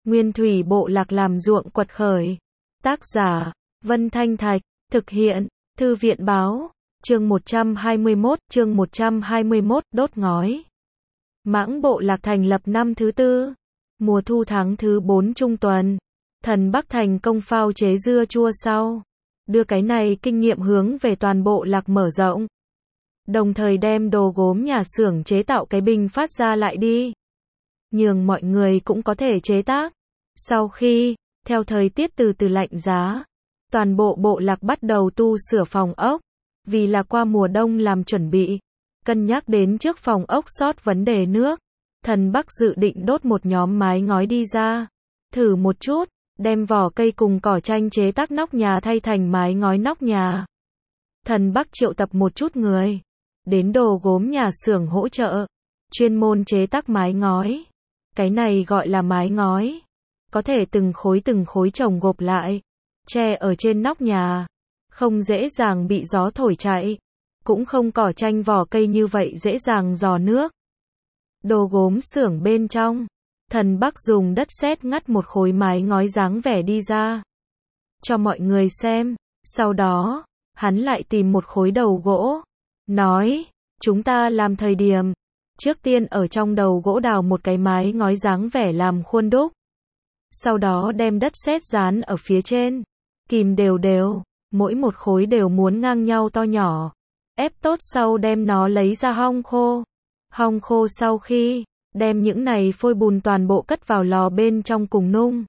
Nguyên thủy bộ lạc làm ruộng quật khởi. Tác giả, Vân Thanh Thạch, thực hiện, Thư viện Báo, chương 121, đốt ngói. Mãng bộ lạc thành lập năm thứ tư, mùa thu tháng thứ 4 trung tuần. Thần Bắc thành công phao chế dưa chua sau, đưa cái này kinh nghiệm hướng về toàn bộ lạc mở rộng. Đồng thời đem đồ gốm nhà xưởng chế tạo cái bình phát ra lại đi, nhường mọi người cũng có thể chế tác. Sau khi, theo thời tiết từ từ lạnh giá, toàn bộ bộ lạc bắt đầu tu sửa phòng ốc, vì là qua mùa đông làm chuẩn bị. Cân nhắc đến trước phòng ốc sót vấn đề nước, Thần Bắc dự định đốt một nhóm mái ngói đi ra, thử một chút, đem vỏ cây cùng cỏ tranh chế tác nóc nhà thay thành mái ngói nóc nhà. Thần Bắc triệu tập một chút người, đến đồ gốm nhà xưởng hỗ trợ, chuyên môn chế tác mái ngói. Cái này gọi là mái ngói, có thể từng khối chồng gộp lại, che ở trên nóc nhà, không dễ dàng bị gió thổi chạy, cũng không cỏ tranh vỏ cây như vậy dễ dàng rò nước. Đồ gốm xưởng bên trong, Thần Bắc dùng đất sét ngắt một khối mái ngói dáng vẻ đi ra, cho mọi người xem. Sau đó, hắn lại tìm một khối đầu gỗ, nói, chúng ta làm thời điểm, trước tiên ở trong đầu gỗ đào một cái mái ngói dáng vẻ làm khuôn đúc. Sau đó đem đất sét dán ở phía trên, kìm đều đều, mỗi một khối đều muốn ngang nhau to nhỏ. Ép tốt sau đem nó lấy ra hong khô. Hong khô sau khi, đem những này phôi bùn toàn bộ cất vào lò bên trong cùng nung.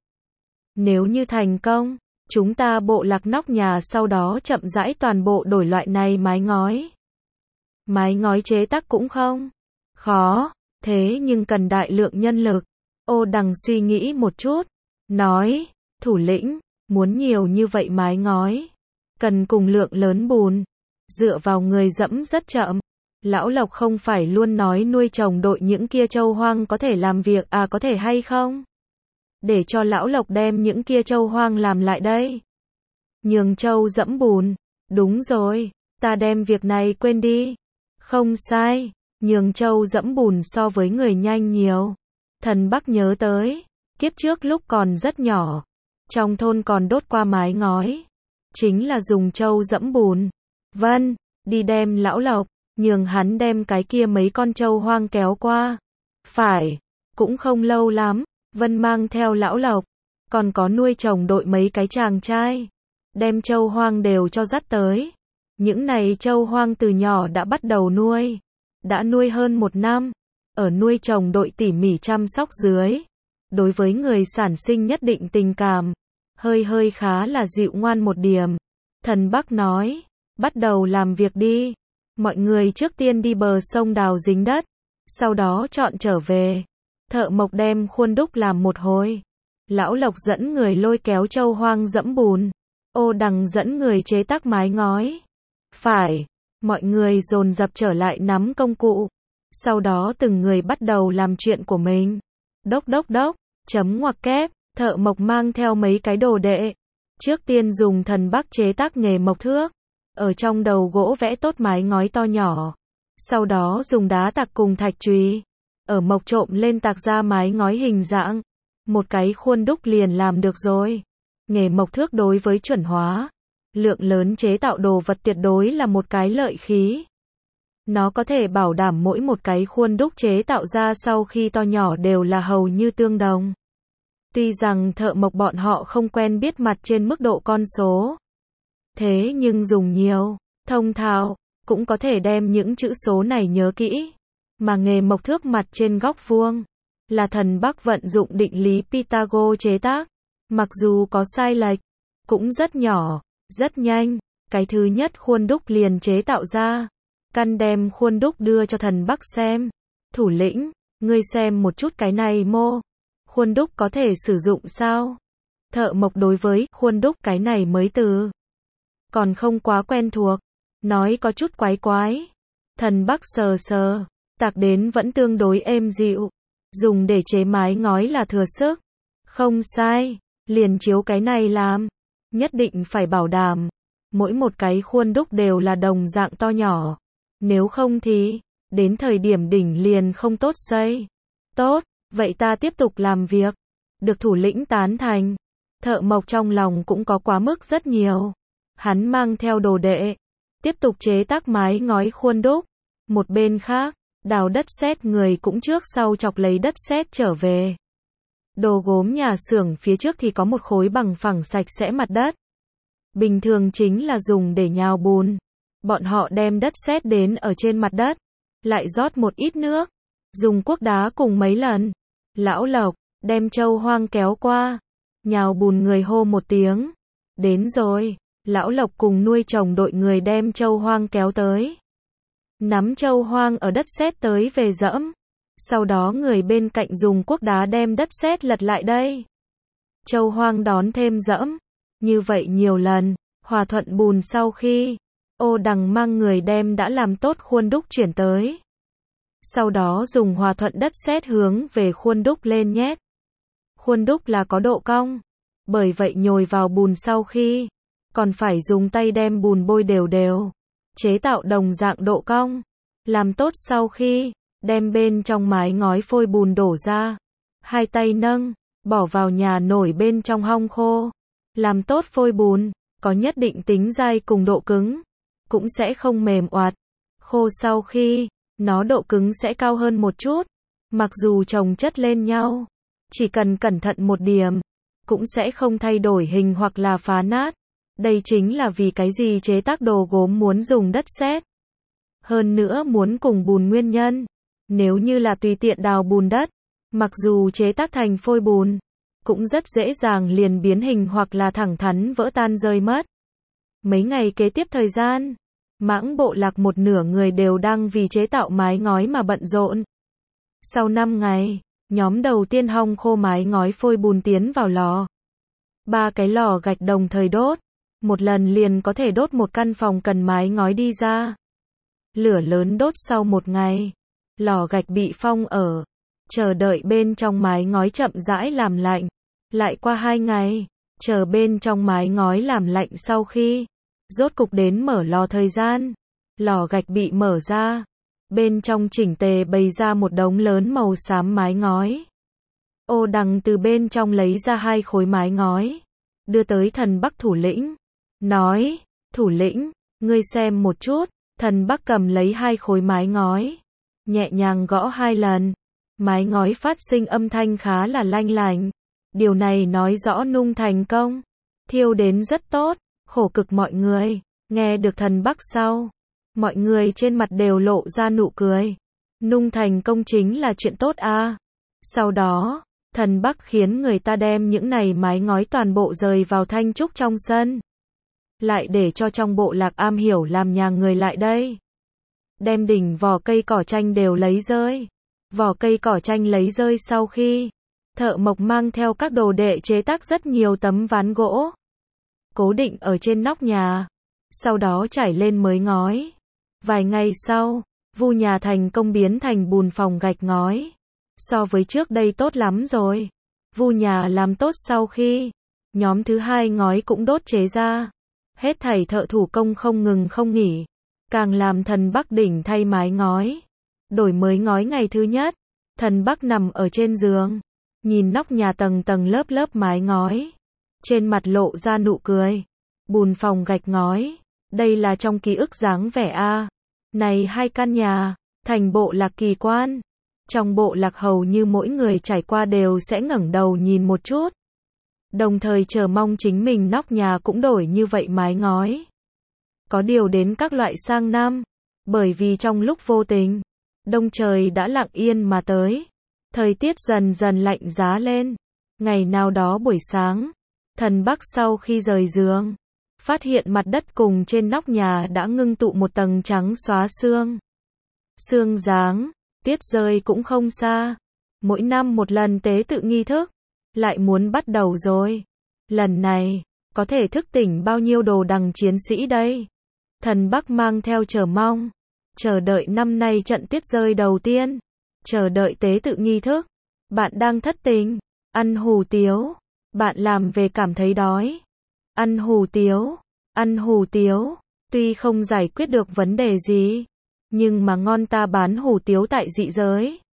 Nếu như thành công, chúng ta bộ lạc nóc nhà sau đó chậm rãi toàn bộ đổi loại này mái ngói. Mái ngói chế tác cũng không khó, thế nhưng cần đại lượng nhân lực. Ô Đằng suy nghĩ một chút, nói, thủ lĩnh, muốn nhiều như vậy mái ngói, cần cùng lượng lớn bùn, dựa vào người dẫm rất chậm. Lão Lộc không phải luôn nói nuôi trồng đội những kia trâu hoang có thể làm việc à, có thể hay không? Để cho Lão Lộc đem những kia trâu hoang làm lại đây. Nhường trâu dẫm bùn. Đúng rồi, ta đem việc này quên đi. Không sai, nhường trâu dẫm bùn so với người nhanh nhiều. Thần Bắc nhớ tới, kiếp trước lúc còn rất nhỏ, trong thôn còn đốt qua mái ngói, chính là dùng trâu dẫm bùn. Vân, đi đem Lão Lộc, nhường hắn đem cái kia mấy con trâu hoang kéo qua. Phải, cũng không lâu lắm, Vân mang theo Lão Lộc, còn có nuôi trồng đội mấy cái chàng trai, đem trâu hoang đều cho dắt tới. Những này trâu hoang từ nhỏ đã bắt đầu nuôi, đã nuôi hơn 1 năm, ở nuôi trồng đội tỉ mỉ chăm sóc dưới, đối với người sản sinh nhất định tình cảm, hơi khá là dịu ngoan một điểm. Thần Bắc nói, bắt đầu làm việc đi. Mọi người trước tiên đi bờ sông đào dính đất, sau đó chọn trở về. Thợ mộc đem khuôn đúc làm một hồi. Lão Lộc dẫn người lôi kéo trâu hoang dẫm bùn. Ô Đằng dẫn người chế tác mái ngói. Phải, mọi người dồn dập trở lại nắm công cụ. Sau đó từng người bắt đầu làm chuyện của mình. Đốc, chấm ngoặc kép, thợ mộc mang theo mấy cái đồ đệ. Trước tiên dùng Thần Bắc chế tác nghề mộc thước. Ở trong đầu gỗ vẽ tốt mái ngói to nhỏ. Sau đó dùng đá tạc cùng thạch chùy, ở mộc trộm lên tạc ra mái ngói hình dạng. Một cái khuôn đúc liền làm được rồi. Nghề mộc thước đối với chuẩn hóa, lượng lớn chế tạo đồ vật tuyệt đối là một cái lợi khí. Nó có thể bảo đảm mỗi một cái khuôn đúc chế tạo ra sau khi to nhỏ đều là hầu như tương đồng. Tuy rằng thợ mộc bọn họ không quen biết mặt trên mức độ con số, thế nhưng dùng nhiều, thông thạo, cũng có thể đem những chữ số này nhớ kỹ. Mà nghề mộc thước mặt trên góc vuông, là Thần Bắc vận dụng định lý Pythagore chế tác. Mặc dù có sai lệch, cũng rất nhỏ, rất nhanh. Cái thứ nhất khuôn đúc liền chế tạo ra. Căn đem khuôn đúc đưa cho Thần Bắc xem. Thủ lĩnh, ngươi xem một chút cái này mô. Khuôn đúc có thể sử dụng sao? Thợ mộc đối với khuôn đúc cái này mới từ còn không quá quen thuộc, nói có chút quái quái. Thần Bắc sờ sờ, tạc đến vẫn tương đối êm dịu, dùng để chế mái ngói là thừa sức. Không sai, liền chiếu cái này làm, nhất định phải bảo đảm, mỗi một cái khuôn đúc đều là đồng dạng to nhỏ, nếu không thì, đến thời điểm đỉnh liền không tốt xây. Tốt, vậy ta tiếp tục làm việc. được thủ lĩnh tán thành. Thợ mộc trong lòng cũng có quá mức rất nhiều. Hắn mang theo đồ đệ, tiếp tục chế tác mái ngói khuôn đúc. Một bên khác, đào đất sét người cũng trước sau chọc lấy đất sét trở về. Đồ gốm nhà xưởng phía trước thì có một khối bằng phẳng sạch sẽ mặt đất. Bình thường chính là dùng để nhào bùn. Bọn họ đem đất sét đến ở trên mặt đất, lại rót một ít nước, dùng cuốc đá cùng mấy lần. Lão Lộc, đem trâu hoang kéo qua. Nhào bùn người hô một tiếng. Đến rồi, Lão Lộc cùng nuôi chồng đội người đem trâu hoang kéo tới. Nắm trâu hoang ở đất sét tới về dẫm. Sau đó người bên cạnh dùng cuốc đá đem đất sét lật lại đây. Trâu hoang đón thêm dẫm. Như vậy nhiều lần, hòa thuận bùn sau khi, Ô Đằng mang người đem đã làm tốt khuôn đúc chuyển tới. Sau đó dùng hòa thuận đất sét hướng về khuôn đúc lên nhét. Khuôn đúc là có độ cong, bởi vậy nhồi vào bùn sau khi, còn phải dùng tay đem bùn bôi đều đều, chế tạo đồng dạng độ cong. Làm tốt sau khi, đem bên trong mái ngói phôi bùn đổ ra, hai tay nâng, bỏ vào nhà nổi bên trong hong khô. Làm tốt phôi bùn, có nhất định tính dai cùng độ cứng, cũng sẽ không mềm oạt. Khô sau khi, nó độ cứng sẽ cao hơn một chút, mặc dù chồng chất lên nhau, chỉ cần cẩn thận một điểm, cũng sẽ không thay đổi hình hoặc là phá nát. Đây chính là vì cái gì chế tác đồ gốm muốn dùng đất sét. Hơn nữa muốn cùng bùn nguyên nhân. Nếu như là tùy tiện đào bùn đất, mặc dù chế tác thành phôi bùn, cũng rất dễ dàng liền biến hình hoặc là thẳng thắn vỡ tan rơi mất. Mấy ngày kế tiếp thời gian, Mãng bộ lạc một nửa người đều đang vì chế tạo mái ngói mà bận rộn. Sau 5 ngày, nhóm đầu tiên hong khô mái ngói phôi bùn tiến vào lò. 3 cái lò gạch đồng thời đốt, một lần liền có thể đốt một căn phòng cần mái ngói đi ra. Lửa lớn đốt sau 1 ngày, lò gạch bị phong ở, chờ đợi bên trong mái ngói chậm rãi làm lạnh. Lại qua 2 ngày, chờ bên trong mái ngói làm lạnh sau khi, rốt cục đến mở lò thời gian. Lò gạch bị mở ra, bên trong chỉnh tề bày ra một đống lớn màu xám mái ngói. Ô Đằng từ bên trong lấy ra 2 khối mái ngói, đưa tới thần Bắc thủ lĩnh, nói, thủ lĩnh, ngươi xem một chút. Thần Bắc cầm lấy 2 khối mái ngói, nhẹ nhàng gõ 2 lần, mái ngói phát sinh âm thanh khá là lanh lảnh. Điều này nói rõ nung thành công, thiêu đến rất tốt, khổ cực mọi người. Nghe được thần Bắc sau, mọi người trên mặt đều lộ ra nụ cười. Nung thành công chính là chuyện tốt a. Sau đó, thần Bắc khiến người ta đem những này mái ngói toàn bộ rời vào thanh trúc trong sân. Lại để cho trong bộ lạc am hiểu làm nhà người lại đây. Đem đỉnh vỏ cây cỏ tranh đều lấy rơi. Vỏ cây cỏ tranh lấy rơi sau khi, thợ mộc mang theo các đồ đệ chế tác rất nhiều tấm ván gỗ, cố định ở trên nóc nhà, sau đó trải lên mới ngói. Vài ngày sau, vu nhà thành công biến thành bùn phòng gạch ngói. So với trước đây tốt lắm rồi. Vu nhà làm tốt sau khi, nhóm thứ 2 ngói cũng đốt chế ra. Hết thảy thợ thủ công không ngừng không nghỉ, càng làm thần Bắc đỉnh thay mái ngói. Đổi mới ngói ngày thứ nhất, thần Bắc nằm ở trên giường, nhìn nóc nhà tầng tầng lớp lớp mái ngói, trên mặt lộ ra nụ cười. Bùn phòng gạch ngói, đây là trong ký ức dáng vẻ a. Này 2 căn nhà, thành bộ lạc kỳ quan. Trong bộ lạc hầu như mỗi người trải qua đều sẽ ngẩng đầu nhìn một chút, đồng thời chờ mong chính mình nóc nhà cũng đổi như vậy mái ngói. Có điều đến các loại sang năm, bởi vì trong lúc vô tình, đông trời đã lặng yên mà tới, thời tiết dần dần lạnh giá lên. Ngày nào đó buổi sáng, thần Bắc sau khi rời giường, phát hiện mặt đất cùng trên nóc nhà đã ngưng tụ một tầng trắng xóa sương. Sương giáng, tuyết rơi cũng không xa. Mỗi năm một lần tế tự nghi thức, lại muốn bắt đầu rồi. Lần này, có thể thức tỉnh bao nhiêu đồ đằng chiến sĩ đây? Thần Bắc mang theo chờ mong, chờ đợi năm nay trận tuyết rơi đầu tiên, chờ đợi tế tự nghi thức. Bạn đang thất tình, ăn hủ tiếu, bạn làm về cảm thấy đói. Ăn hủ tiếu, ăn hủ tiếu, tuy không giải quyết được vấn đề gì, nhưng mà ngon ta bán hủ tiếu tại dị giới.